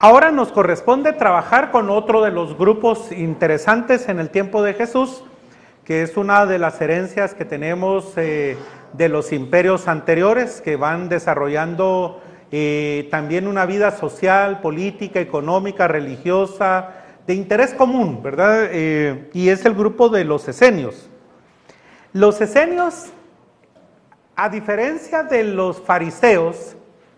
Ahora nos corresponde trabajar con otro de los grupos interesantes en el tiempo de Jesús, que es una de las herencias que tenemos de los imperios anteriores, que van desarrollando también una vida social, política, económica, religiosa, de interés común, ¿verdad? Y es el grupo de los esenios. Los esenios, a diferencia de los fariseos,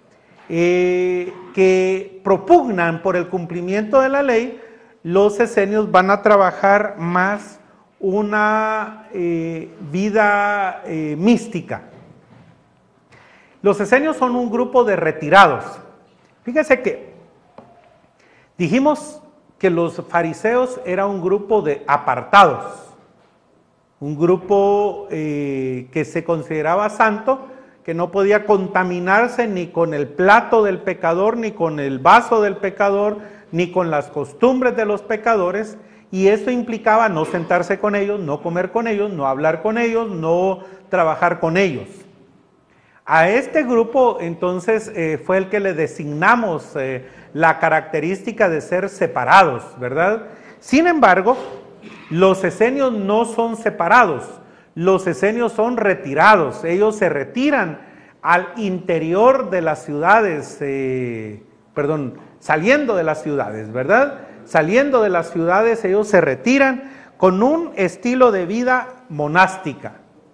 que propugnan por el cumplimiento de la ley, los esenios van a trabajar más una vida mística. Los esenios son un grupo de retirados. Fíjese que dijimos que los fariseos era un grupo de apartados, un grupo que se consideraba santo, que no podía contaminarse ni con el plato del pecador, ni con el vaso del pecador, ni con las costumbres de los pecadores, y eso implicaba no sentarse con ellos, no comer con ellos, no hablar con ellos, no trabajar con ellos. A este grupo entonces fue el que le designamos la característica de ser separados, ¿verdad? Sin embargo, los esenios no son separados, los esenios son retirados, ellos se retiran al interior de las ciudades, saliendo de las ciudades, ¿verdad? Saliendo de las ciudades ellos se retiran con un estilo de vida monástica.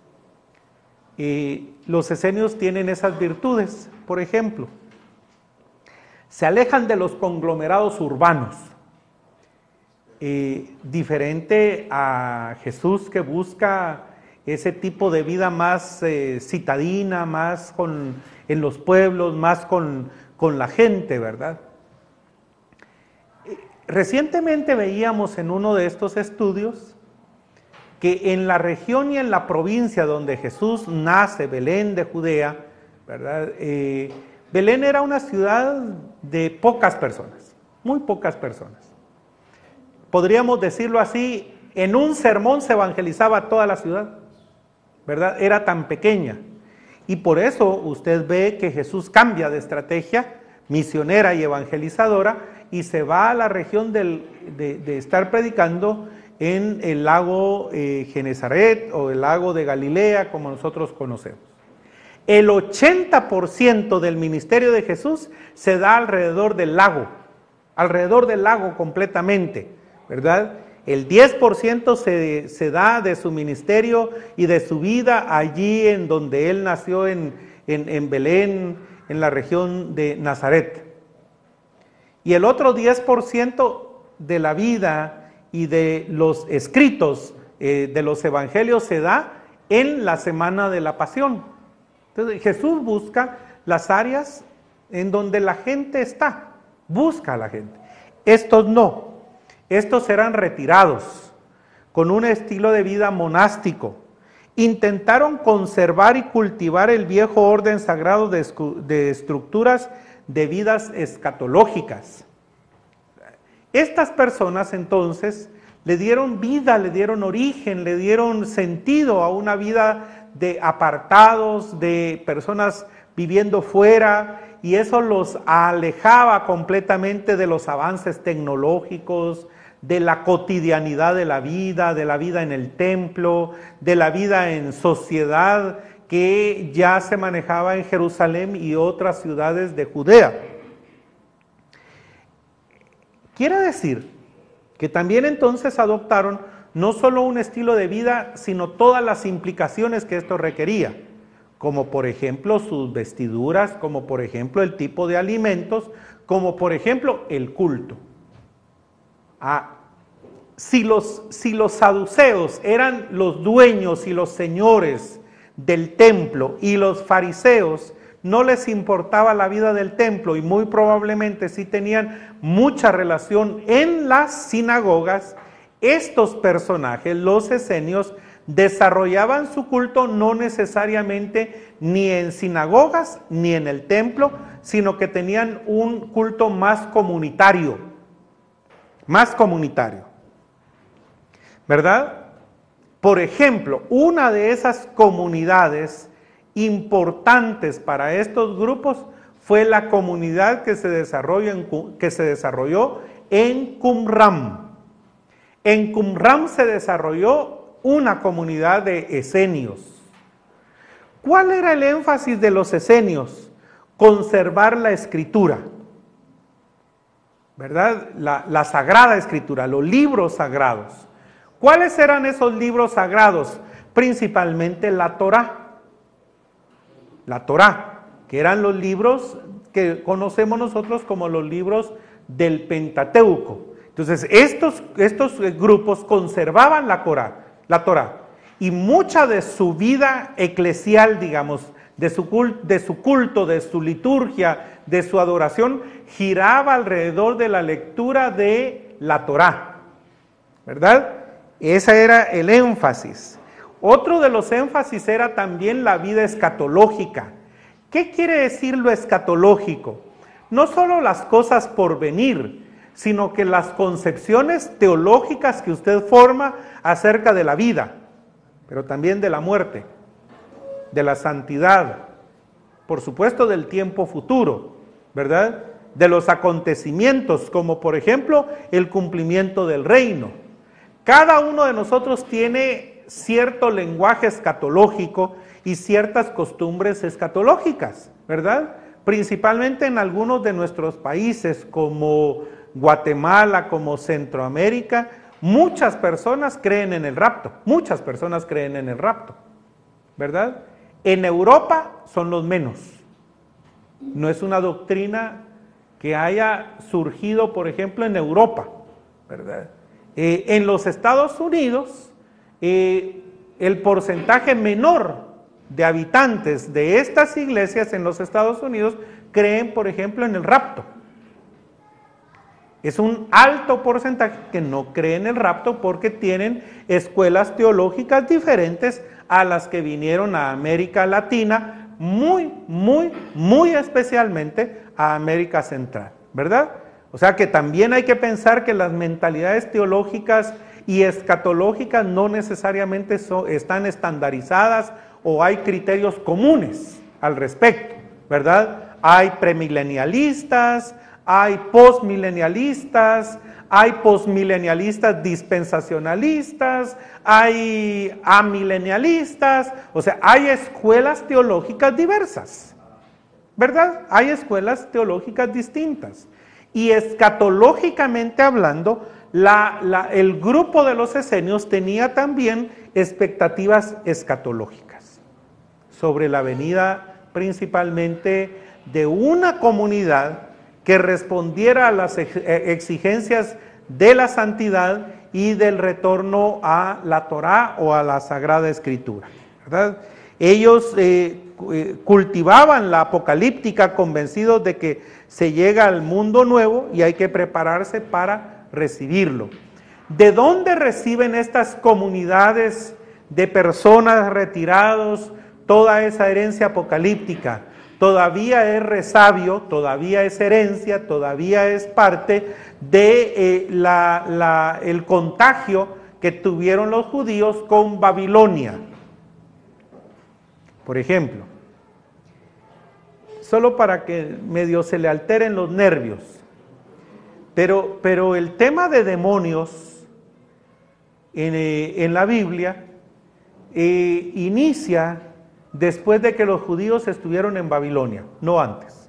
Los esenios tienen esas virtudes, por ejemplo, se alejan de los conglomerados urbanos, diferente a Jesús, que busca ese tipo de vida más citadina, más en los pueblos, más con la gente, ¿verdad? Recientemente veíamos en uno de estos estudios que en la región y en la provincia donde Jesús nace, Belén de Judea, ¿verdad? Belén era una ciudad de pocas personas, muy pocas personas. Podríamos decirlo así, en un sermón se evangelizaba toda la ciudad, ¿verdad? Era tan pequeña. Y por eso usted ve que Jesús cambia de estrategia misionera y evangelizadora y se va a la región de estar predicando en el lago Genezaret o el lago de Galilea, como nosotros conocemos. El 80% del ministerio de Jesús se da alrededor del lago completamente, ¿verdad? El 10% se da de su ministerio y de su vida allí en donde él nació, en Belén, en la región de Nazaret. Y el otro 10% de la vida y de los escritos de los evangelios se da en la semana de la pasión. Entonces Jesús busca las áreas en donde la gente está, busca a la gente. Estos no, estos eran retirados, con un estilo de vida monástico. Intentaron conservar y cultivar el viejo orden sagrado de estructuras de vidas escatológicas. Estas personas entonces le dieron vida, le dieron origen, le dieron sentido a una vida de apartados, de personas viviendo fuera, y eso los alejaba completamente de los avances tecnológicos, de la cotidianidad de la vida en el templo, de la vida en sociedad que ya se manejaba en Jerusalén y otras ciudades de Judea. Quiere decir que también entonces adoptaron no solo un estilo de vida, sino todas las implicaciones que esto requería, como por ejemplo sus vestiduras, como por ejemplo el tipo de alimentos, como por ejemplo el culto. Si los saduceos eran los dueños y los señores del templo y los fariseos no les importaba la vida del templo y muy probablemente sí tenían mucha relación en las sinagogas, estos personajes, los esenios, desarrollaban su culto no necesariamente ni en sinagogas ni en el templo, sino que tenían un culto más comunitario, ¿verdad? Por ejemplo, una de esas comunidades importantes para estos grupos fue la comunidad que se desarrolló en Qumran. En Qumran se desarrolló una comunidad de esenios. ¿Cuál era el énfasis de los esenios? Conservar la escritura, ¿verdad? La sagrada escritura, los libros sagrados. ¿Cuáles eran esos libros sagrados? Principalmente la Torá. La Torá, que eran los libros que conocemos nosotros como los libros del Pentateuco. Entonces, estos grupos conservaban la Torá, y mucha de su vida eclesial, digamos, de su culto, de su liturgia, de su adoración, giraba alrededor de la lectura de la Torá, ¿verdad? Ese era el énfasis. Otro de los énfasis era también la vida escatológica. ¿Qué quiere decir lo escatológico? No solo las cosas por venir, sino que las concepciones teológicas que usted forma acerca de la vida, pero también de la muerte, de la santidad, por supuesto del tiempo futuro, ¿verdad? De los acontecimientos, como por ejemplo el cumplimiento del reino. Cada uno de nosotros tiene cierto lenguaje escatológico y ciertas costumbres escatológicas, ¿verdad? Principalmente en algunos de nuestros países como Guatemala, como Centroamérica, muchas personas creen en el rapto, ¿verdad? En Europa son los menos. No es una doctrina que haya surgido, por ejemplo, en Europa, ¿verdad? En los Estados Unidos, el porcentaje menor de habitantes de estas iglesias en los Estados Unidos creen, por ejemplo, en el rapto. Es un alto porcentaje que no cree en el rapto porque tienen escuelas teológicas diferentes a las que vinieron a América Latina, muy especialmente a América Central, ¿verdad? O sea que también hay que pensar que las mentalidades teológicas y escatológicas no necesariamente están estandarizadas o hay criterios comunes al respecto, ¿verdad? Hay premilenialistas, hay postmilenialistas, hay postmilenialistas dispensacionalistas, hay amilenialistas, o sea, hay escuelas teológicas diversas, ¿verdad? Hay escuelas teológicas distintas. Y escatológicamente hablando, el grupo de los esenios tenía también expectativas escatológicas sobre la venida principalmente de una comunidad que respondiera a las exigencias de la santidad y del retorno a la Torá o a la Sagrada Escritura, ¿verdad? Ellos cultivaban la apocalíptica convencidos de que se llega al mundo nuevo y hay que prepararse para recibirlo. ¿De dónde reciben estas comunidades de personas retirados toda esa herencia apocalíptica? Todavía es resabio, todavía es herencia, todavía es parte de el contagio que tuvieron los judíos con Babilonia. Por ejemplo, solo para que medio se le alteren los nervios, pero el tema de demonios en la Biblia inicia después de que los judíos estuvieron en Babilonia, no antes,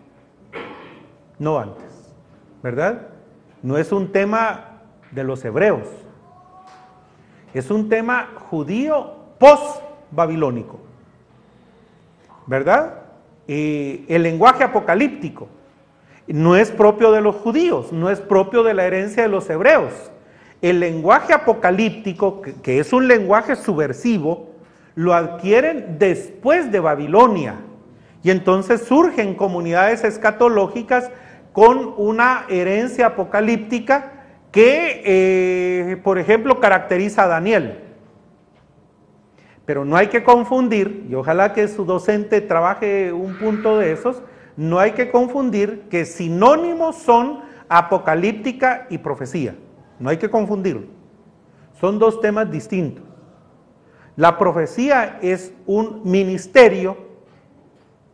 ¿verdad? No es un tema de los hebreos, es un tema judío post-babilónico, ¿verdad? El lenguaje apocalíptico no es propio de los judíos, no es propio de la herencia de los hebreos. El lenguaje apocalíptico, que es un lenguaje subversivo, lo adquieren después de Babilonia, y entonces surgen comunidades escatológicas con una herencia apocalíptica que, por ejemplo, caracteriza a Daniel. Pero no hay que confundir, y ojalá que su docente trabaje un punto de esos, no hay que confundir que sinónimos son apocalíptica y profecía. No hay que confundirlo. Son dos temas distintos. La profecía es un ministerio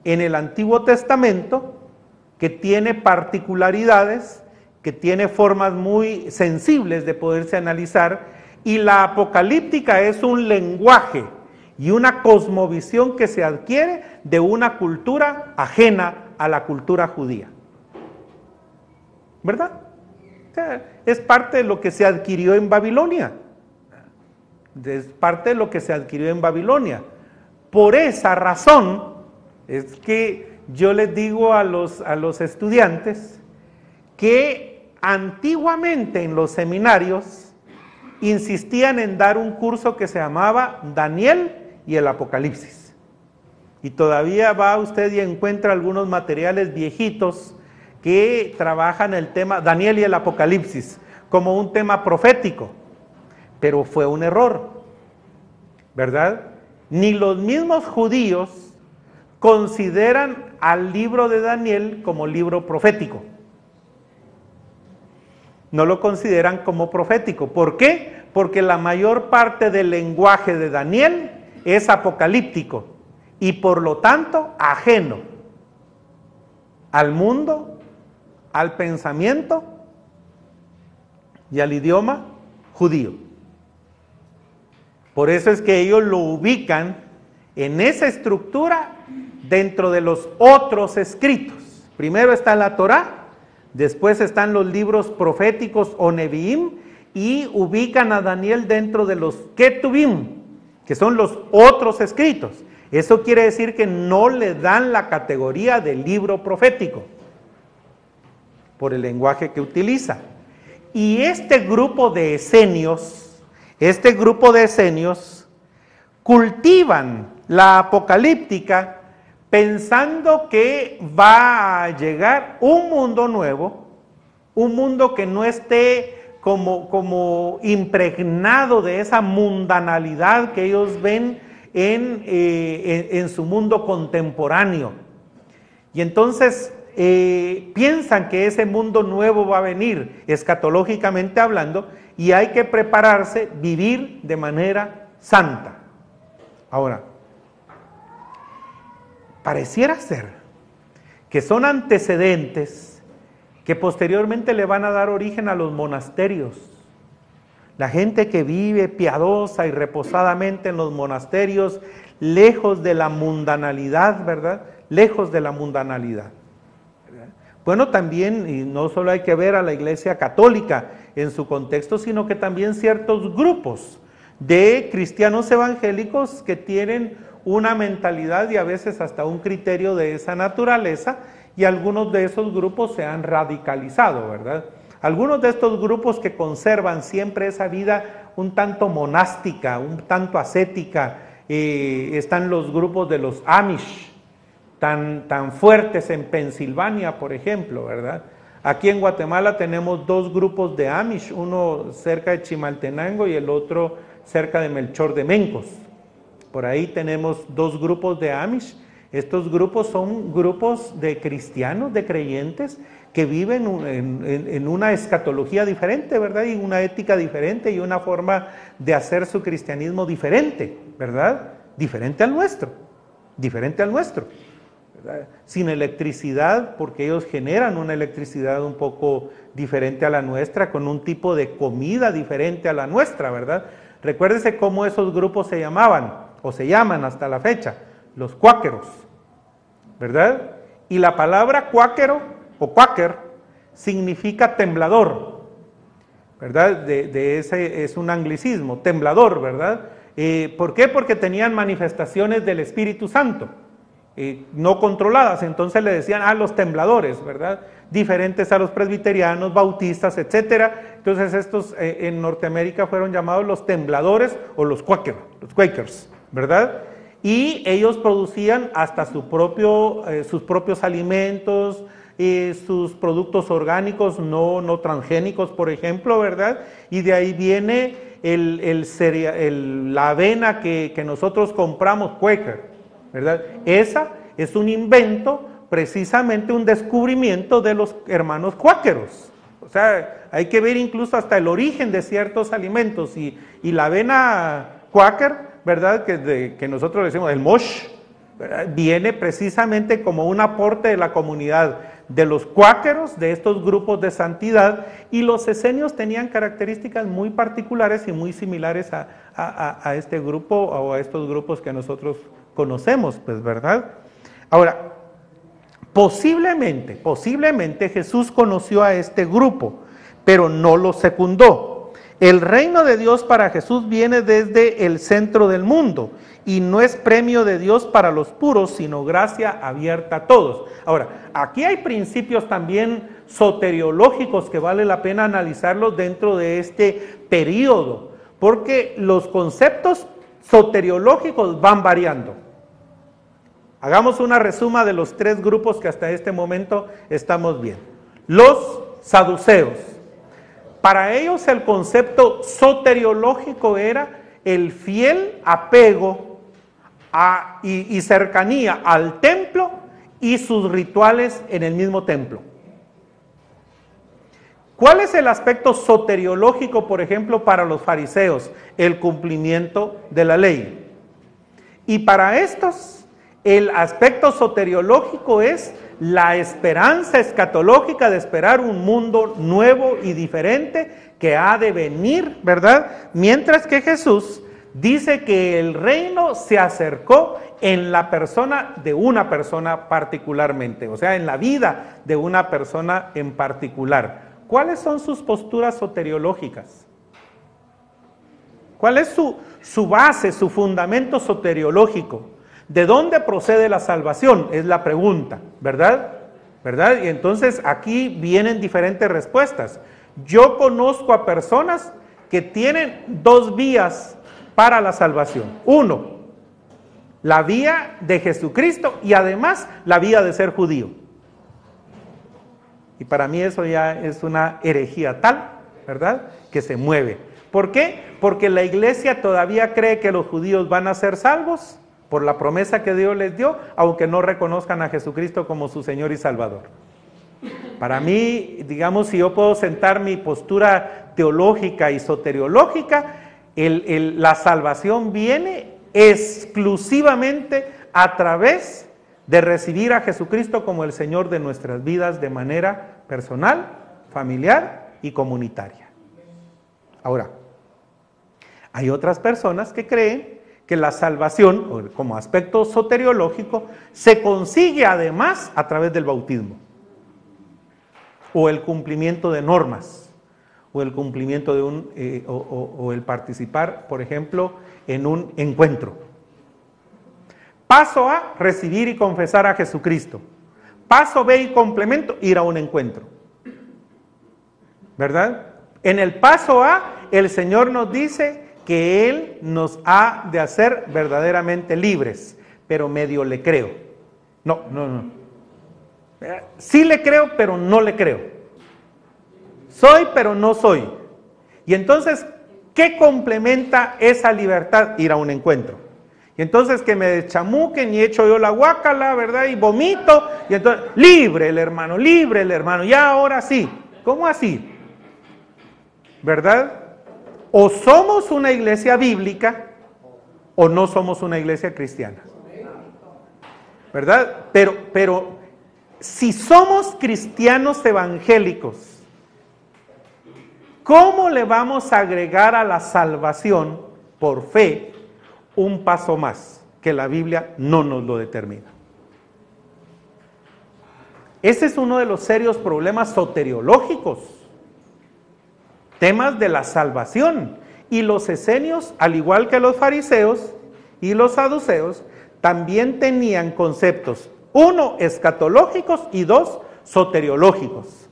en el Antiguo Testamento que tiene particularidades, que tiene formas muy sensibles de poderse analizar, y la apocalíptica es un lenguaje y una cosmovisión que se adquiere de una cultura ajena a la cultura judía. ¿Verdad? O sea, es parte de lo que se adquirió en Babilonia. Es parte de lo que se adquirió en Babilonia. Por esa razón es que yo les digo a los estudiantes que antiguamente en los seminarios insistían en dar un curso que se llamaba Daniel y el Apocalipsis. Y todavía va usted y encuentra algunos materiales viejitos que trabajan el tema Daniel y el Apocalipsis como un tema profético, pero fue un error, ¿verdad? Ni los mismos judíos consideran al libro de Daniel como libro profético. No lo consideran como profético. ¿Por qué? Porque la mayor parte del lenguaje de Daniel es apocalíptico y por lo tanto ajeno al mundo, al pensamiento y al idioma judío. Por eso es que ellos lo ubican en esa estructura dentro de los otros escritos. Primero está la Torá, después están los libros proféticos o Neviim, y ubican a Daniel dentro de los Ketuvim, que son los otros escritos. Eso quiere decir que no le dan la categoría de libro profético por el lenguaje que utiliza. Y este grupo de esenios cultivan la apocalíptica pensando que va a llegar un mundo nuevo, un mundo que no esté como impregnado de esa mundanalidad que ellos ven en su mundo contemporáneo. Y entonces piensan que ese mundo nuevo va a venir, escatológicamente hablando, y hay que prepararse, vivir de manera santa. Ahora, pareciera ser que son antecedentes que posteriormente le van a dar origen a los monasterios. La gente que vive piadosa y reposadamente en los monasterios, lejos de la mundanalidad, ¿verdad? Lejos de la mundanalidad. Bueno, también, y no solo hay que ver a la Iglesia Católica en su contexto, sino que también ciertos grupos de cristianos evangélicos que tienen una mentalidad y a veces hasta un criterio de esa naturaleza, y algunos de esos grupos se han radicalizado, ¿verdad? Algunos de estos grupos que conservan siempre esa vida un tanto monástica, un tanto ascética, están los grupos de los Amish, tan fuertes en Pensilvania, por ejemplo, ¿verdad? Aquí en Guatemala tenemos dos grupos de Amish, uno cerca de Chimaltenango y el otro cerca de Melchor de Mencos. Por ahí tenemos dos grupos de Amish. Estos grupos son grupos de cristianos, de creyentes, que viven en una escatología diferente, ¿verdad? Y una ética diferente y una forma de hacer su cristianismo diferente, ¿verdad? Diferente al nuestro, ¿verdad? Sin electricidad, porque ellos generan una electricidad un poco diferente a la nuestra, con un tipo de comida diferente a la nuestra, ¿verdad? Recuérdese cómo esos grupos se llamaban, o se llaman hasta la fecha, los cuáqueros, ¿verdad? Y la palabra cuáquero o quaker significa temblador, ¿verdad? De ese es un anglicismo, temblador, ¿verdad? ¿Por qué? Porque tenían manifestaciones del Espíritu Santo, no controladas, entonces le decían los tembladores, ¿verdad? Diferentes a los presbiterianos, bautistas, etcétera. Entonces estos en Norteamérica fueron llamados los tembladores o los Quakers, ¿verdad? Y ellos producían hasta sus propios alimentos, sus productos orgánicos no transgénicos, por ejemplo, ¿verdad? Y de ahí viene la avena que nosotros compramos, Quaker, ¿verdad? Esa es un invento, precisamente un descubrimiento de los hermanos cuáqueros. O sea, hay que ver incluso hasta el origen de ciertos alimentos, y la avena Quaker, ¿verdad? Que nosotros le decimos el mosh, viene precisamente como un aporte de la comunidad de los cuáqueros, de estos grupos de santidad, y los esenios tenían características muy particulares y muy similares a este grupo o a estos grupos que nosotros conocemos, pues, ¿verdad? Ahora, posiblemente Jesús conoció a este grupo, pero no lo secundó. El reino de Dios para Jesús viene desde el centro del mundo y no es premio de Dios para los puros, sino gracia abierta a todos. Ahora, aquí hay principios también soteriológicos que vale la pena analizarlos dentro de este periodo, porque los conceptos soteriológicos van variando. Hagamos una resuma de los tres grupos que hasta este momento estamos viendo. Los saduceos. Para ellos el concepto soteriológico era el fiel apego y cercanía al templo y sus rituales en el mismo templo. ¿Cuál es el aspecto soteriológico, por ejemplo, para los fariseos? El cumplimiento de la ley. Y para estos, el aspecto soteriológico es la esperanza escatológica de esperar un mundo nuevo y diferente que ha de venir, ¿verdad? Mientras que Jesús dice que el reino se acercó en la persona de una persona particularmente, o sea, en la vida de una persona en particular. ¿Cuáles son sus posturas soteriológicas? ¿Cuál es su base, su fundamento soteriológico? ¿De dónde procede la salvación? Es la pregunta, ¿verdad? ¿Verdad? Y entonces aquí vienen diferentes respuestas. Yo conozco a personas que tienen dos vías para la salvación. Uno, la vía de Jesucristo y además la vía de ser judío. Y para mí eso ya es una herejía tal, ¿verdad?, que se mueve. ¿Por qué? Porque la iglesia todavía cree que los judíos van a ser salvos por la promesa que Dios les dio, aunque no reconozcan a Jesucristo como su Señor y Salvador. Para mí, digamos, si yo puedo sentar mi postura teológica y soteriológica, la salvación viene exclusivamente a través de recibir a Jesucristo como el Señor de nuestras vidas de manera personal, familiar y comunitaria. Ahora, hay otras personas que creen que la salvación, como aspecto soteriológico, se consigue además a través del bautismo, o el cumplimiento de normas, o el cumplimiento de o el participar, por ejemplo, en un encuentro. Paso A, recibir y confesar a Jesucristo. Paso B y complemento, ir a un encuentro. ¿Verdad? En el paso A, el Señor nos dice que Él nos ha de hacer verdaderamente libres, pero medio le creo. No. Sí le creo, pero no le creo. Soy, pero no soy. Y entonces, ¿qué complementa esa libertad? Ir a un encuentro. Y entonces que me deschamuquen y echo yo la guácala, ¿verdad? Y vomito. Y entonces, libre el hermano, ya ahora sí. ¿Cómo así? ¿Verdad? O somos una iglesia bíblica o no somos una iglesia cristiana. ¿Verdad? Pero si somos cristianos evangélicos, ¿cómo le vamos a agregar a la salvación por fe un paso más que la Biblia no nos lo determina? Ese es uno de los serios problemas soteriológicos, temas de la salvación. Y los esenios, al igual que los fariseos y los saduceos, también tenían conceptos, uno, escatológicos y dos, soteriológicos.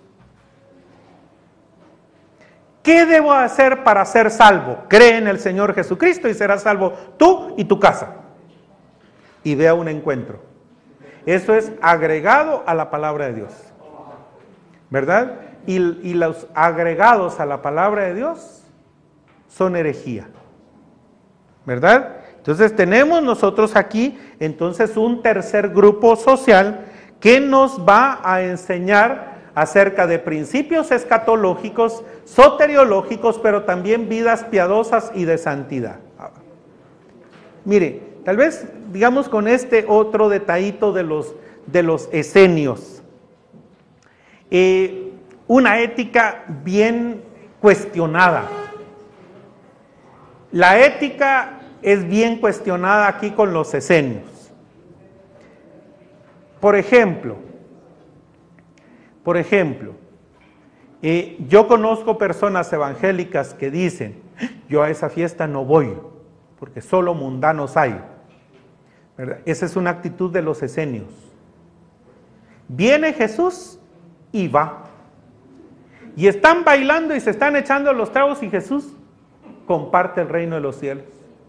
¿Qué debo hacer para ser salvo? Cree en el Señor Jesucristo y serás salvo tú y tu casa. Y ve a un encuentro. Eso es agregado a la palabra de Dios, ¿verdad? Y los agregados a la palabra de Dios son herejía, ¿verdad? Entonces tenemos nosotros aquí entonces un tercer grupo social que nos va a enseñar acerca de principios escatológicos, soteriológicos, pero también vidas piadosas y de santidad. Mire, tal vez digamos con este otro detallito de los esenios. Una ética bien cuestionada. La ética es bien cuestionada aquí con los esenios. Por ejemplo, yo conozco personas evangélicas que dicen, yo a esa fiesta no voy, porque solo mundanos hay. ¿Verdad? Esa es una actitud de los esenios. Viene Jesús y va. Y están bailando y se están echando los tragos y Jesús comparte el reino de los cielos.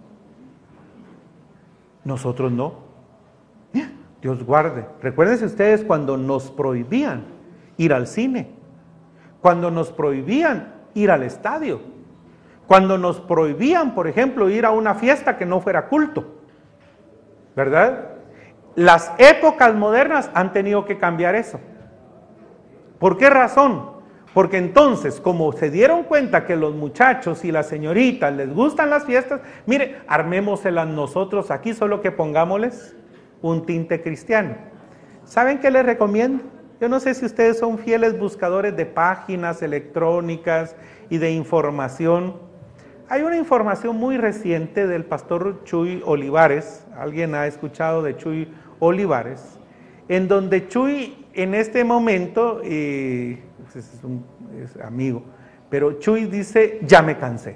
Nosotros no. Dios guarde. Recuérdense ustedes cuando nos prohibían ir al cine, cuando nos prohibían ir al estadio, cuando nos prohibían, por ejemplo, ir a una fiesta que no fuera culto, ¿verdad? Las épocas modernas han tenido que cambiar eso. ¿Por qué razón? Porque entonces, como se dieron cuenta que los muchachos y las señoritas les gustan las fiestas, mire, armémoselas nosotros aquí, solo que pongámosles un tinte cristiano. ¿Saben qué les recomiendo? Yo no sé si ustedes son fieles buscadores de páginas electrónicas y de información. Hay una información muy reciente del pastor Chuy Olivares. ¿Alguien ha escuchado de Chuy Olivares? En donde Chuy en este momento, es amigo, pero Chuy dice, ya me cansé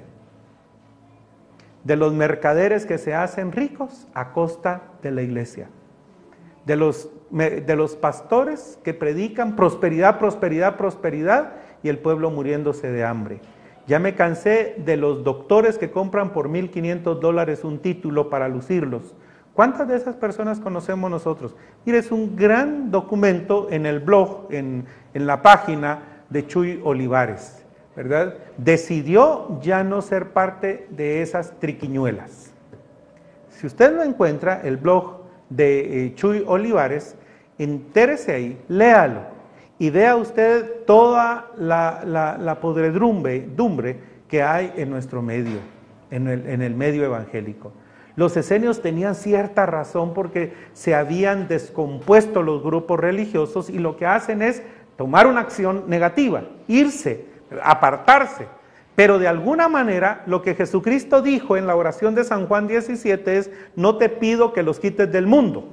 de los mercaderes que se hacen ricos a costa de la iglesia, de los pastores que predican prosperidad, prosperidad, prosperidad y el pueblo muriéndose de hambre. Ya me cansé de los doctores que compran por $1,500 un título para lucirlos. ¿Cuántas de esas personas conocemos nosotros? Mire, es un gran documento en el blog, en la página de Chuy Olivares, ¿verdad? Decidió ya no ser parte de esas triquiñuelas. Si usted lo encuentra, el blog de Chuy Olivares, entérese ahí, léalo y vea usted toda la podredumbre que hay en nuestro medio, en el medio evangélico. Los esenios tenían cierta razón porque se habían descompuesto los grupos religiosos y lo que hacen es tomar una acción negativa, irse, apartarse. Pero de alguna manera lo que Jesucristo dijo en la oración de San Juan 17 es, no te pido que los quites del mundo,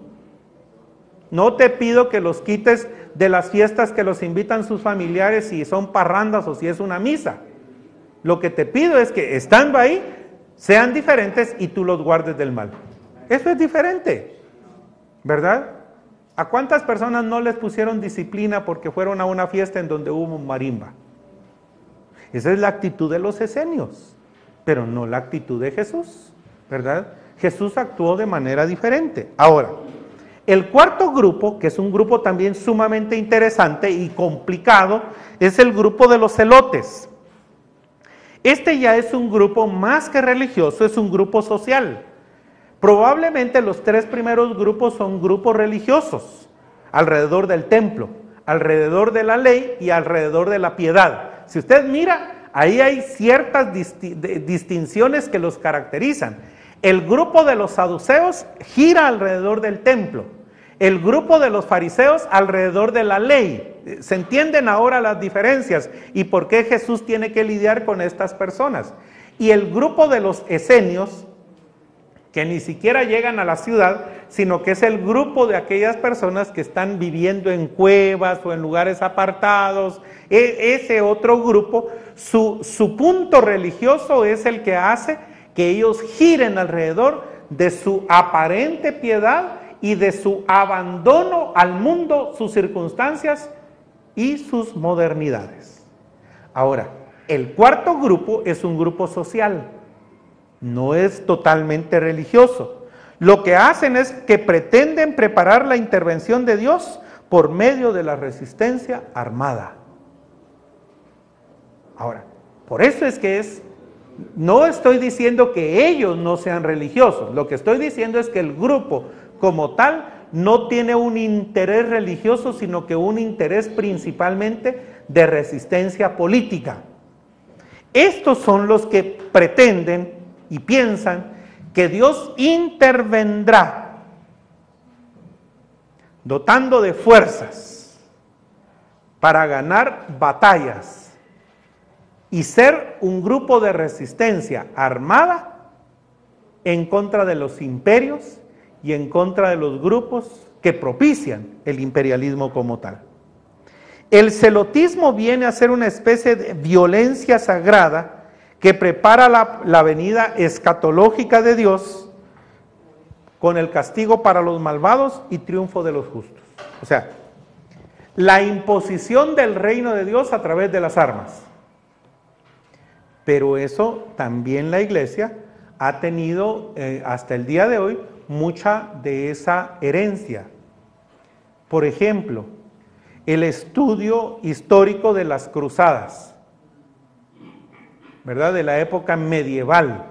no te pido que los quites de las fiestas que los invitan sus familiares si son parrandas o si es una misa. Lo que te pido es que estando ahí, sean diferentes y tú los guardes del mal. Eso es diferente, ¿verdad? ¿A cuántas personas no les pusieron disciplina porque fueron a una fiesta en donde hubo marimba? Esa es la actitud de los esenios, pero no la actitud de Jesús, ¿verdad? Jesús actuó de manera diferente. Ahora, el cuarto grupo, que es un grupo también sumamente interesante y complicado, es el grupo de los celotes. Este ya es un grupo más que religioso, es un grupo social. Probablemente los tres primeros grupos son grupos religiosos, alrededor del templo, alrededor de la ley y alrededor de la piedad. Si usted mira, ahí hay ciertas distinciones que los caracterizan. El grupo de los saduceos gira alrededor del templo, el grupo de los fariseos alrededor de la ley. ¿Se entienden ahora las diferencias y por qué Jesús tiene que lidiar con estas personas? Y el grupo de los esenios, que ni siquiera llegan a la ciudad, sino que es el grupo de aquellas personas que están viviendo en cuevas o en lugares apartados. Ese otro grupo, su punto religioso es el que hace que ellos giren alrededor de su aparente piedad y de su abandono al mundo, sus circunstancias y sus modernidades. Ahora, el cuarto grupo es un grupo social, no es totalmente religioso. Lo que hacen es que pretenden preparar la intervención de Dios por medio de la resistencia armada. Ahora, por eso es que no estoy diciendo que ellos no sean religiosos, lo que estoy diciendo es que el grupo como tal no tiene un interés religioso, sino que un interés principalmente de resistencia política. Estos son los que pretenden y piensan que Dios intervendrá, dotando de fuerzas para ganar batallas y ser un grupo de resistencia armada en contra de los imperios y en contra de los grupos que propician el imperialismo como tal. El celotismo viene a ser una especie de violencia sagrada que prepara la venida escatológica de Dios con el castigo para los malvados y triunfo de los justos. O sea, la imposición del reino de Dios a través de las armas. Pero eso también la iglesia ha tenido hasta el día de hoy mucha de esa herencia. Por ejemplo, el estudio histórico de las cruzadas, ¿verdad? De la época medieval.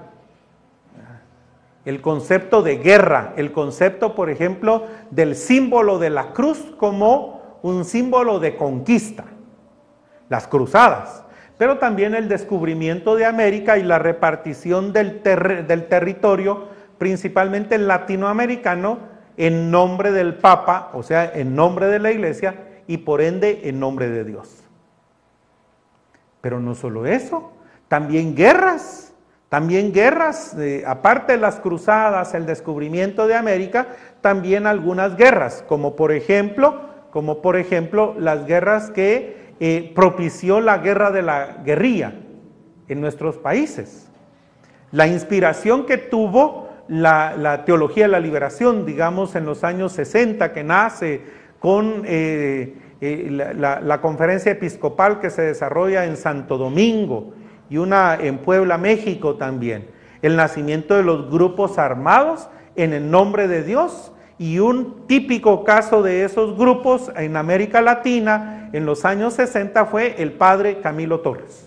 El concepto de guerra, el concepto, por ejemplo, del símbolo de la cruz como un símbolo de conquista. Las cruzadas. Pero también el descubrimiento de América y la repartición del territorio, principalmente el latinoamericano, en nombre del Papa, o sea, en nombre de la Iglesia y por ende en nombre de Dios. Pero no solo eso, también guerras, aparte de las cruzadas, el descubrimiento de América, también algunas guerras, como por ejemplo las guerras que propició la guerra de la guerrilla en nuestros países. La inspiración que tuvo la teología de la liberación, digamos, en los años 60, que nace con la conferencia episcopal que se desarrolla en Santo Domingo y una en Puebla, México también. El nacimiento de los grupos armados en el nombre de Dios, y un típico caso de esos grupos en América Latina en los años 60 fue el padre Camilo Torres.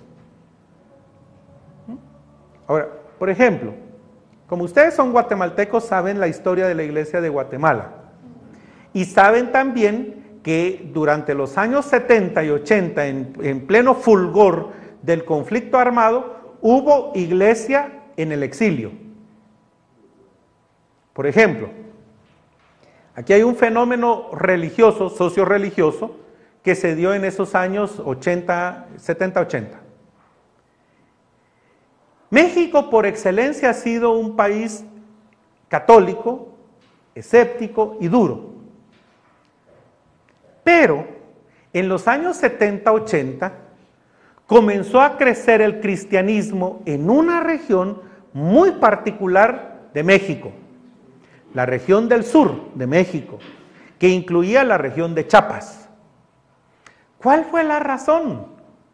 Ahora, por ejemplo, como ustedes son guatemaltecos, saben la historia de la iglesia de Guatemala. Y saben también que durante los años 70 y 80, en pleno fulgor del conflicto armado, hubo iglesia en el exilio. Por ejemplo, aquí hay un fenómeno religioso, socio-religioso, que se dio en esos años 70-80. México por excelencia ha sido un país católico, escéptico y duro. Pero en los años 70-80 comenzó a crecer el cristianismo en una región muy particular de México, la región del sur de México, que incluía la región de Chiapas. ¿Cuál fue la razón?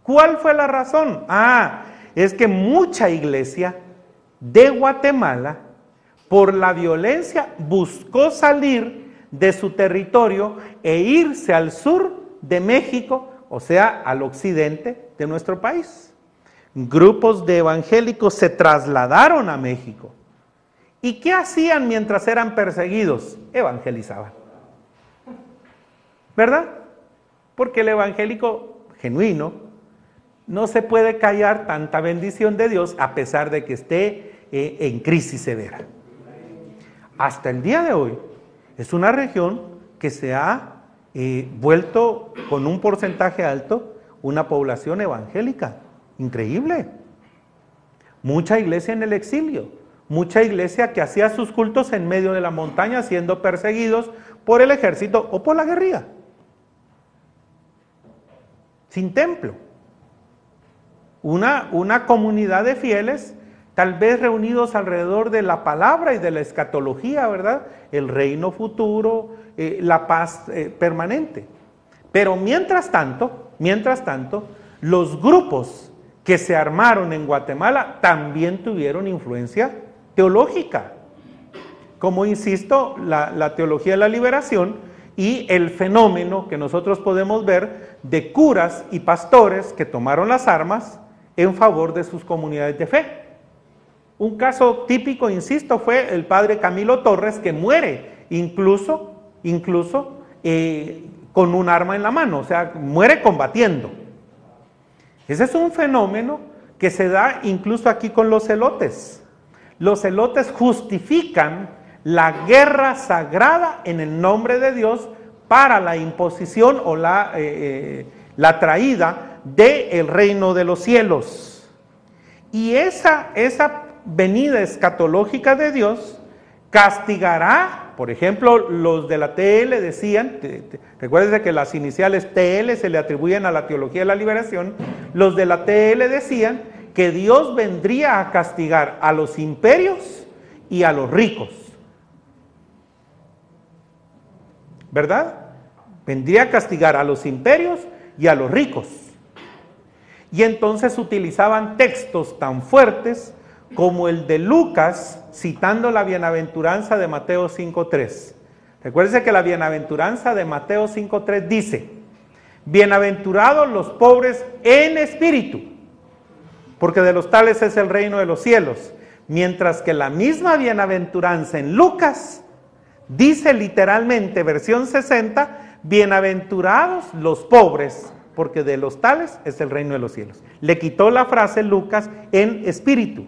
Es que mucha iglesia de Guatemala, por la violencia, buscó salir de su territorio e irse al sur de México, o sea, al occidente de nuestro país. Grupos de evangélicos se trasladaron a México. ¿Y qué hacían mientras eran perseguidos? Evangelizaban. ¿Verdad? Porque el evangélico genuino no se puede callar tanta bendición de Dios a pesar de que esté en crisis severa. Hasta el día de hoy es una región que se ha vuelto con un porcentaje alto una población evangélica. Increíble. Mucha iglesia en el exilio, mucha iglesia que hacía sus cultos en medio de la montaña siendo perseguidos por el ejército o por la guerrilla. Sin templo. Una comunidad de fieles, tal vez reunidos alrededor de la palabra y de la escatología, ¿verdad? El reino futuro, la paz permanente. Pero mientras tanto, los grupos que se armaron en Guatemala también tuvieron influencia teológica. Como insisto, la teología de la liberación y el fenómeno que nosotros podemos ver de curas y pastores que tomaron las armas en favor de sus comunidades de fe. Un caso típico, insisto, fue el padre Camilo Torres, que muere incluso con un arma en la mano, o sea, muere combatiendo. Ese es un fenómeno que se da incluso aquí con los celotes. los celotes justifican la guerra sagrada en el nombre de Dios para la imposición o la traída del reino de los cielos. Y esa venida escatológica de Dios castigará, por ejemplo, los de la TL decían, recuerden que las iniciales TL se le atribuyen a la teología de la liberación, los de la TL decían que Dios vendría a castigar a los imperios y a los ricos, ¿verdad? Vendría a castigar a los imperios y a los ricos. Y entonces utilizaban textos tan fuertes como el de Lucas, citando la bienaventuranza de Mateo 5:3. Recuérdense que la bienaventuranza de Mateo 5:3 dice: bienaventurados los pobres en espíritu, porque de los tales es el reino de los cielos. Mientras que la misma bienaventuranza en Lucas dice literalmente, versión 60, bienaventurados los pobres, porque de los tales es el reino de los cielos. Le quitó la frase Lucas en espíritu,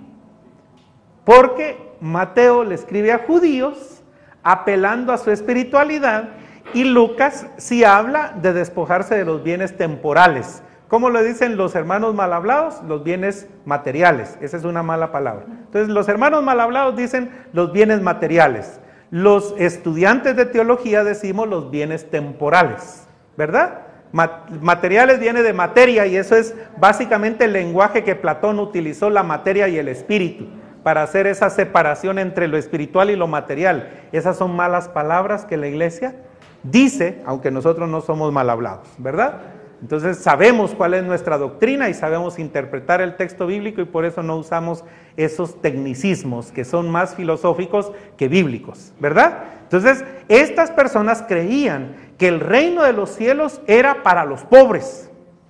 porque Mateo le escribe a judíos apelando a su espiritualidad, y Lucas sí habla de despojarse de los bienes temporales. ¿Cómo lo dicen los hermanos mal hablados? Los bienes materiales. Esa es una mala palabra. Entonces los hermanos mal hablados dicen los bienes materiales. Los estudiantes de teología decimos los bienes temporales, ¿verdad? Materiales viene de materia, y eso es básicamente el lenguaje que Platón utilizó, la materia y el espíritu, para hacer esa separación entre lo espiritual y lo material. Esas son malas palabras que la iglesia dice, aunque nosotros no somos mal hablados, ¿verdad? Entonces sabemos cuál es nuestra doctrina y sabemos interpretar el texto bíblico, y por eso no usamos esos tecnicismos que son más filosóficos que bíblicos, ¿verdad? Entonces estas personas creían que el reino de los cielos era para los pobres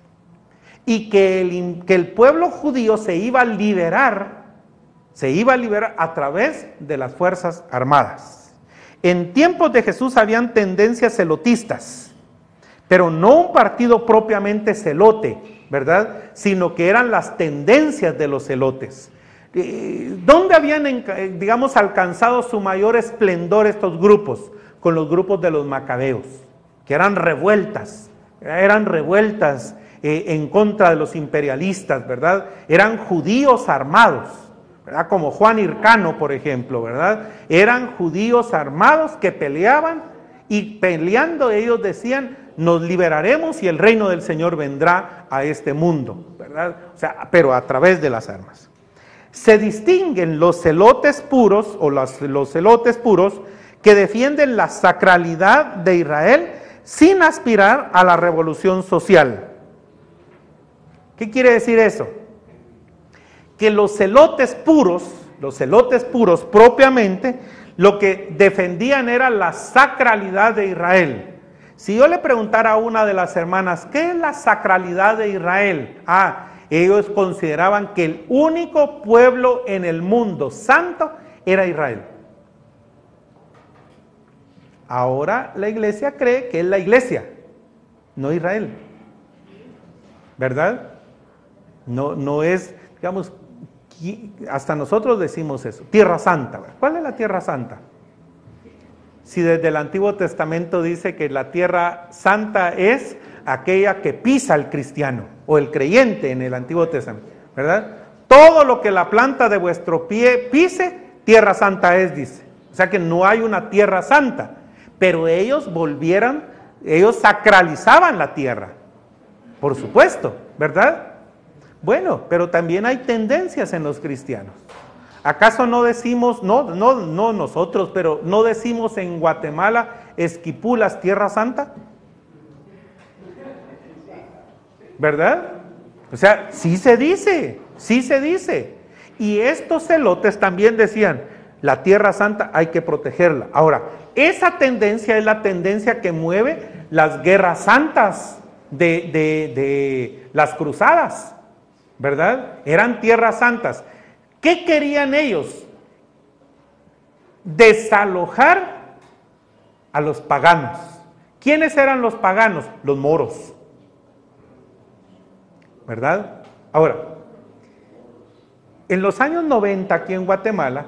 y que el pueblo judío se iba a liberar a través de las fuerzas armadas. En tiempos de Jesús habían tendencias celotistas, pero no un partido propiamente celote, ¿verdad? Sino que eran las tendencias de los celotes. ¿Dónde habían, alcanzado su mayor esplendor estos grupos? Con los grupos de los macabeos, que eran revueltas en contra de los imperialistas, ¿verdad? Eran judíos armados, ¿verdad? Como Juan Hircano, por ejemplo, ¿verdad? Eran judíos armados que peleaban, y peleando ellos decían: nos liberaremos y el reino del Señor vendrá a este mundo, ¿verdad? O sea, pero a través de las armas. Se distinguen los celotes puros, o los celotes puros, que defienden la sacralidad de Israel sin aspirar a la revolución social. ¿Qué quiere decir eso? Que los celotes puros propiamente, lo que defendían era la sacralidad de Israel. Si yo le preguntara a una de las hermanas, ¿qué es la sacralidad de Israel? Ellos consideraban que el único pueblo en el mundo santo era Israel. Ahora la iglesia cree que es la iglesia, no Israel, ¿verdad? No es, hasta nosotros decimos eso, Tierra Santa. ¿Cuál es la Tierra Santa? Si desde el Antiguo Testamento dice que la Tierra Santa es aquella que pisa el cristiano o el creyente en el Antiguo Testamento, ¿verdad? Todo lo que la planta de vuestro pie pise, Tierra Santa es, dice. O sea que no hay una Tierra Santa, pero ellos sacralizaban la tierra, por supuesto, ¿verdad? Bueno, pero también hay tendencias en los cristianos. ¿Acaso no decimos, no nosotros, pero no decimos en Guatemala, Esquipulas, Tierra Santa? ¿Verdad? O sea, sí se dice. Y estos celotes también decían, la Tierra Santa hay que protegerla. Ahora, esa tendencia es la tendencia que mueve las guerras santas de las cruzadas, ¿verdad? Eran tierras santas. ¿Qué querían ellos? Desalojar a los paganos. ¿Quiénes eran los paganos? Los moros, ¿verdad? Ahora, En los años 90 aquí en Guatemala,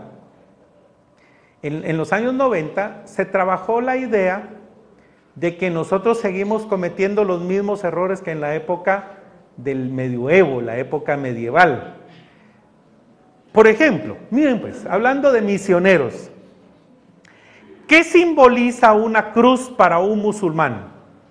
en los años 90 se trabajó la idea de que nosotros seguimos cometiendo los mismos errores que en la época del medioevo, la época medieval. Por ejemplo, miren pues, hablando de misioneros, ¿qué simboliza una cruz para un musulmán?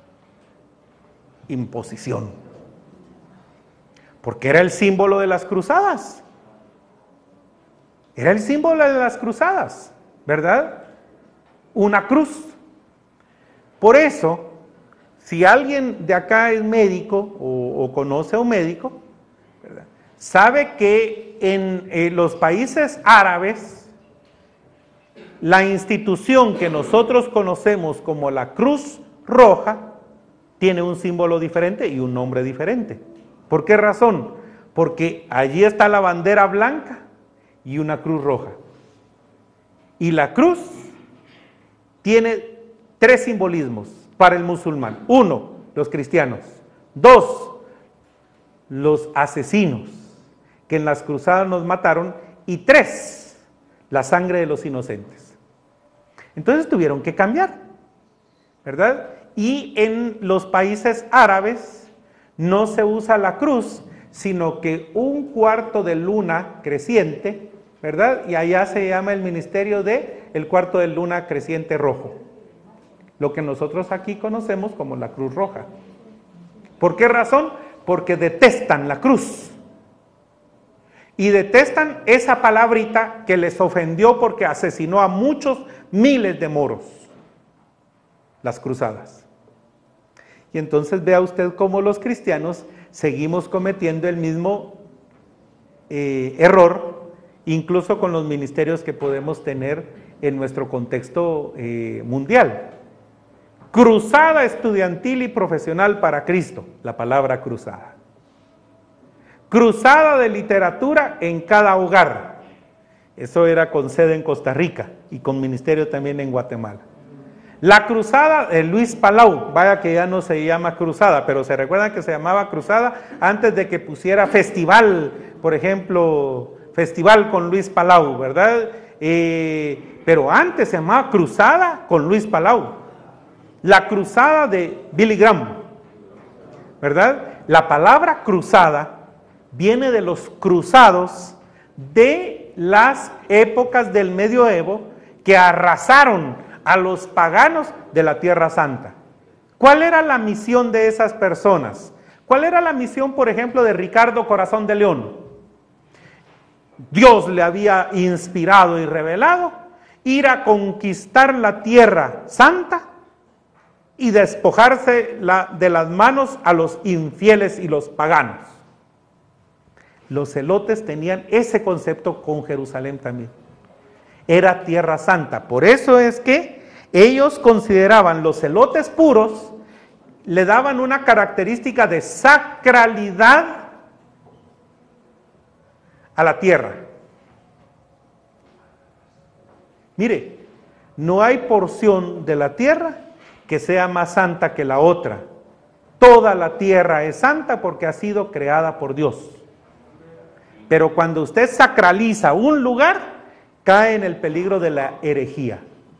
Imposición. Porque era el símbolo de las cruzadas. Era el símbolo de las cruzadas, ¿verdad? Una cruz. Por eso, si alguien de acá es médico o conoce a un médico, ¿verdad?, sabe que en los países árabes, la institución que nosotros conocemos como la Cruz Roja tiene un símbolo diferente y un nombre diferente. ¿Por qué razón? Porque allí está la bandera blanca y una cruz roja. Y la cruz tiene 3 simbolismos para el musulmán. 1, los cristianos. 2, los asesinos que en las cruzadas nos mataron. Y 3, la sangre de los inocentes. Entonces tuvieron que cambiar, ¿verdad? Y en los países árabes no se usa la cruz, sino que un cuarto de luna creciente, ¿verdad? Y allá se llama el ministerio de el cuarto de luna creciente rojo. Lo que nosotros aquí conocemos como la Cruz Roja. ¿Por qué razón? Porque detestan la cruz. Y detestan esa palabrita que les ofendió porque asesinó a muchos miles de moros. Las cruzadas. Y entonces vea usted cómo los cristianos seguimos cometiendo el mismo error, incluso con los ministerios que podemos tener en nuestro contexto mundial. Cruzada estudiantil y profesional para Cristo, la palabra cruzada. Cruzada de literatura en cada hogar. Eso era con sede en Costa Rica y con ministerio también en Guatemala. La cruzada de Luis Palau, vaya que ya no se llama cruzada, pero se recuerdan que se llamaba cruzada antes de que pusiera festival, por ejemplo, festival con Luis Palau, ¿verdad? Pero antes se llamaba cruzada con Luis Palau. La cruzada de Billy Graham, ¿verdad? La palabra cruzada viene de los cruzados de las épocas del medioevo que arrasaron a los paganos de la Tierra Santa. ¿Cuál era la misión de esas personas? ¿Cuál era la misión, por ejemplo, de Ricardo Corazón de León? Dios le había inspirado y revelado ir a conquistar la Tierra Santa y despojarse de las manos a los infieles y los paganos. Los celotes tenían ese concepto con Jerusalén también. Era Tierra Santa. Por eso es que ellos consideraban los celotes puros, le daban una característica de sacralidad a la tierra. Mire, no hay porción de la tierra que sea más santa que la otra. Toda la tierra es santa porque ha sido creada por Dios. Pero cuando usted sacraliza un lugar, cae en el peligro de la herejía.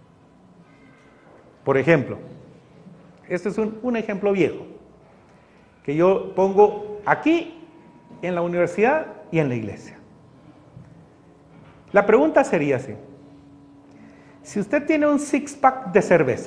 Por ejemplo, este es un ejemplo viejo, que yo pongo aquí, en la universidad y en la iglesia. La pregunta sería así: si usted tiene un six-pack de cerveza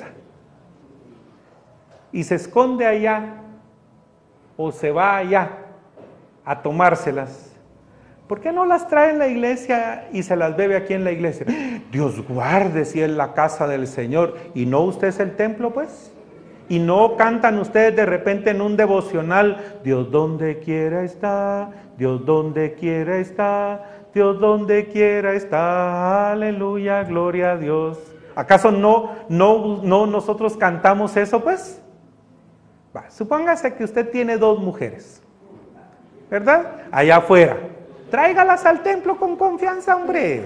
y se esconde allá o se va allá a tomárselas, ¿por qué no las trae en la iglesia y se las bebe aquí en la iglesia? Dios guarde si es la casa del Señor. ¿Y no usted es el templo, pues? ¿Y no cantan ustedes de repente en un devocional: Dios donde quiera está, Dios donde quiera está, Dios donde quiera está, aleluya, gloria a Dios? ¿Acaso no nosotros cantamos eso, pues? Va, supóngase que usted tiene 2 mujeres, ¿verdad? Allá afuera. Tráigalas al templo con confianza, hombre.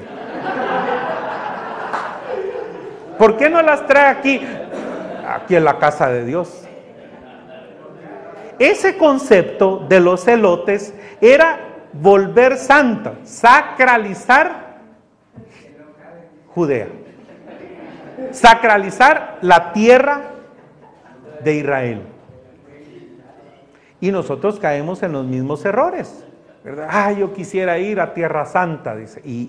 ¿Por qué no las trae aquí? Aquí en la casa de Dios. Ese concepto de los celotes era volver santa, sacralizar Judea, sacralizar la tierra de Israel. Y nosotros caemos en los mismos errores, ¿verdad? Yo quisiera ir a Tierra Santa, dice. Y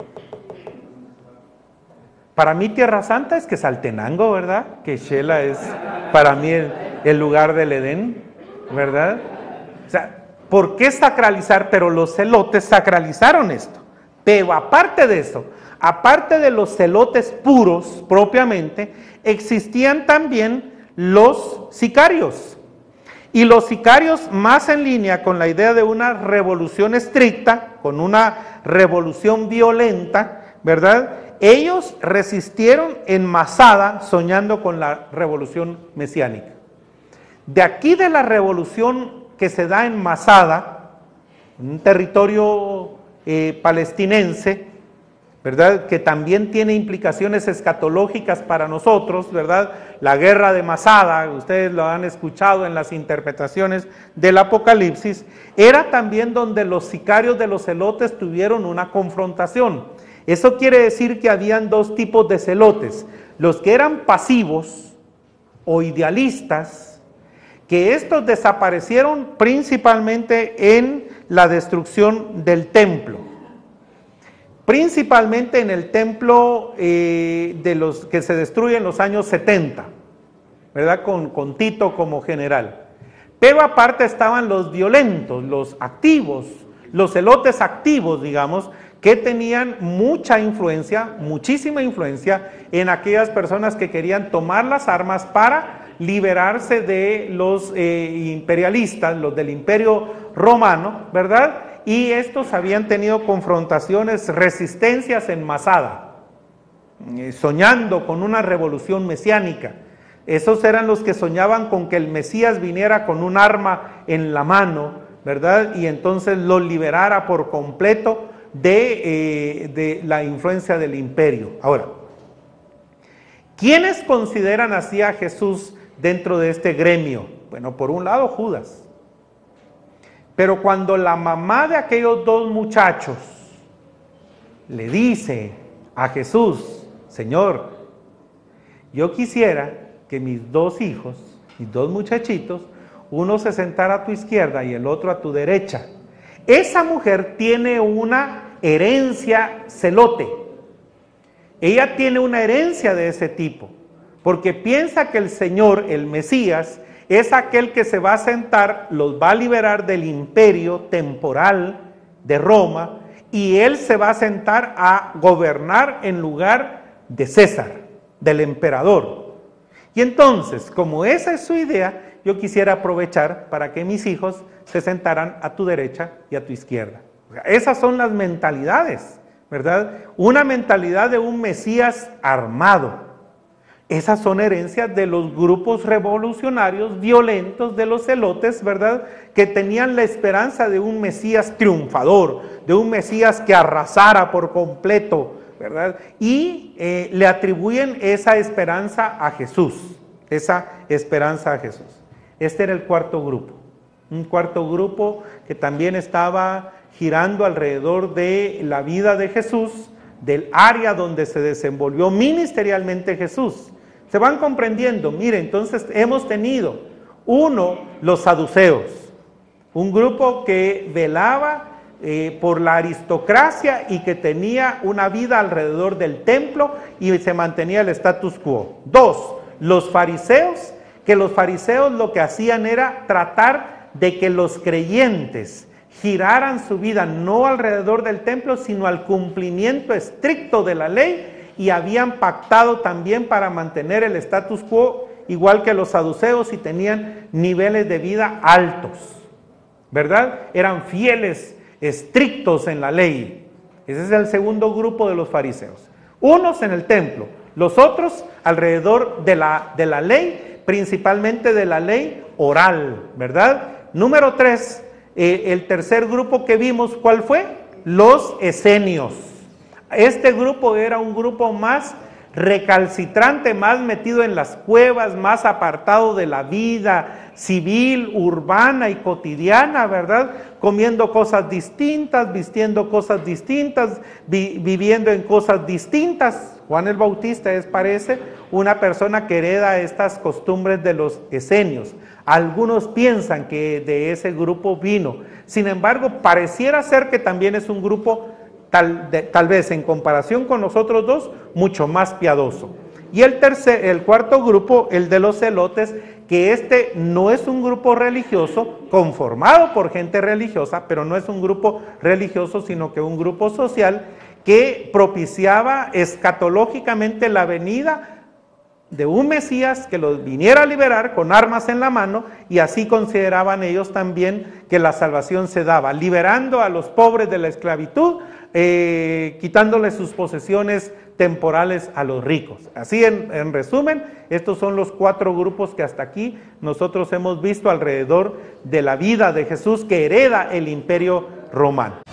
para mí Tierra Santa es Quetzaltenango, ¿verdad? Que Xela es para mí el lugar del Edén, ¿verdad? O sea, ¿por qué sacralizar? Pero los celotes sacralizaron esto. Pero aparte de eso, aparte de los celotes puros propiamente, existían también los sicarios. Y los sicarios, más en línea con la idea de una revolución estricta, con una revolución violenta, ¿verdad? Ellos resistieron en Masada soñando con la revolución mesiánica. De aquí de la revolución que se da en Masada, un territorio palestinense, ¿verdad? Que también tiene implicaciones escatológicas para nosotros, ¿verdad? La guerra de Masada, ustedes lo han escuchado en las interpretaciones del Apocalipsis, era también donde los sicarios de los celotes tuvieron una confrontación. Eso quiere decir que habían dos tipos de celotes, los que eran pasivos o idealistas, que estos desaparecieron principalmente en la destrucción del templo. Principalmente en el templo de los que se destruye en los años 70, ¿verdad? Con Tito como general. Pero aparte estaban los violentos, los activos, los celotes activos, digamos, que tenían mucha influencia, muchísima influencia en aquellas personas que querían tomar las armas para liberarse de los imperialistas, los del Imperio Romano, ¿verdad? Y estos habían tenido confrontaciones, resistencias en Masada, soñando con una revolución mesiánica. Esos eran los que soñaban con que el Mesías viniera con un arma en la mano, ¿verdad? Y entonces los liberara por completo de la influencia del imperio. Ahora, ¿quiénes consideran así a Jesús dentro de este gremio? Bueno, por un lado Judas. Pero cuando la mamá de aquellos dos muchachos le dice a Jesús, Señor, yo quisiera que mis dos hijos, mis dos muchachitos, uno se sentara a tu izquierda y el otro a tu derecha. Esa mujer tiene una herencia celote. Ella tiene una herencia de ese tipo, porque piensa que el Señor, el Mesías, es aquel que se va a sentar, los va a liberar del imperio temporal de Roma, y él se va a sentar a gobernar en lugar de César, del emperador. Y entonces, como esa es su idea, yo quisiera aprovechar para que mis hijos se sentaran a tu derecha y a tu izquierda. O sea, esas son las mentalidades, ¿verdad? Una mentalidad de un Mesías armado. Esas son herencias de los grupos revolucionarios violentos de los celotes, ¿verdad? Que tenían la esperanza de un Mesías triunfador, de un Mesías que arrasara por completo, ¿verdad? Y le atribuyen esa esperanza a Jesús, esa esperanza a Jesús. Este era el cuarto grupo, un cuarto grupo que también estaba girando alrededor de la vida de Jesús, del área donde se desenvolvió ministerialmente Jesús. Se van comprendiendo. Mire, entonces hemos tenido los saduceos, un grupo que velaba por la aristocracia y que tenía una vida alrededor del templo y se mantenía el status quo. 2, los fariseos, que los fariseos lo que hacían era tratar de que los creyentes giraran su vida no alrededor del templo, sino al cumplimiento estricto de la ley, y habían pactado también para mantener el status quo, igual que los saduceos, y tenían niveles de vida altos, ¿verdad? Eran fieles, estrictos en la ley. Ese es el segundo grupo de los fariseos. Unos en el templo, los otros alrededor de la ley, principalmente de la ley oral, ¿verdad? Número 3, el tercer grupo que vimos, ¿cuál fue? Los esenios. Este grupo era un grupo más recalcitrante, más metido en las cuevas, más apartado de la vida civil, urbana y cotidiana, ¿verdad? Comiendo cosas distintas, vistiendo cosas distintas, viviendo en cosas distintas. Juan el Bautista parece una persona que hereda estas costumbres de los esenios. Algunos piensan que de ese grupo vino. Sin embargo, pareciera ser que también es un grupo tal vez en comparación con los otros dos, mucho más piadoso. Y el cuarto grupo, el de los celotes, que no es un grupo religioso, conformado por gente religiosa, pero no es un grupo religioso, sino que un grupo social que propiciaba escatológicamente la venida de un Mesías que los viniera a liberar con armas en la mano, y así consideraban ellos también que la salvación se daba, liberando a los pobres de la esclavitud, quitándoles sus posesiones temporales a los ricos. Así en resumen, estos son los 4 grupos que hasta aquí nosotros hemos visto alrededor de la vida de Jesús que hereda el imperio romano.